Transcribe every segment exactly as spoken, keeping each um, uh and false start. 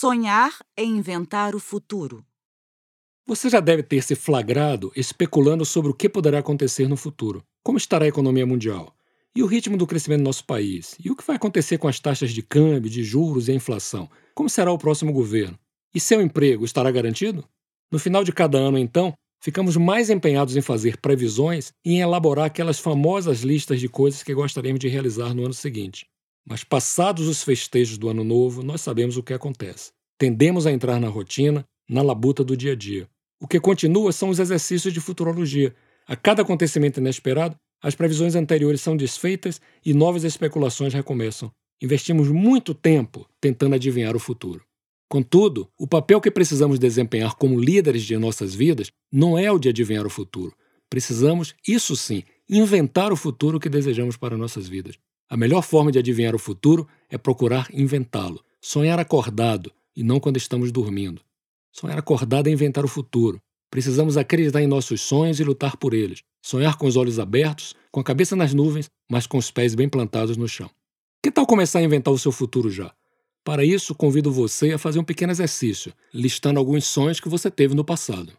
Sonhar é inventar o futuro. Você já deve ter se flagrado especulando sobre o que poderá acontecer no futuro. Como estará a economia mundial? E o ritmo do crescimento do nosso país? E o que vai acontecer com as taxas de câmbio, de juros e a inflação? Como será o próximo governo? E seu emprego estará garantido? No final de cada ano, então, ficamos mais empenhados em fazer previsões e em elaborar aquelas famosas listas de coisas que gostaríamos de realizar no ano seguinte. Mas passados os festejos do ano novo, nós sabemos o que acontece. Tendemos a entrar na rotina, na labuta do dia a dia. O que continua são os exercícios de futurologia. A cada acontecimento inesperado, as previsões anteriores são desfeitas e novas especulações recomeçam. Investimos muito tempo tentando adivinhar o futuro. Contudo, o papel que precisamos desempenhar como líderes de nossas vidas não é o de adivinhar o futuro. Precisamos, isso sim, inventar o futuro que desejamos para nossas vidas. A melhor forma de adivinhar o futuro é procurar inventá-lo. Sonhar acordado e não quando estamos dormindo. Sonhar acordado é inventar o futuro. Precisamos acreditar em nossos sonhos e lutar por eles. Sonhar com os olhos abertos, com a cabeça nas nuvens, mas com os pés bem plantados no chão. Que tal começar a inventar o seu futuro já? Para isso, convido você a fazer um pequeno exercício, listando alguns sonhos que você teve no passado.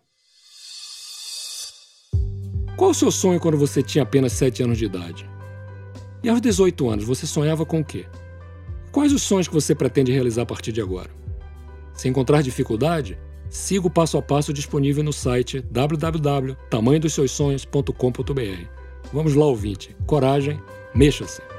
Qual o seu sonho quando você tinha apenas sete anos de idade? E aos dezoito anos, você sonhava com o quê? Quais os sonhos que você pretende realizar a partir de agora? Se encontrar dificuldade, siga o passo a passo disponível no site w w w ponto tamanho dos seus sonhos ponto com ponto b r. Vamos lá, ouvinte. Coragem, mexa-se!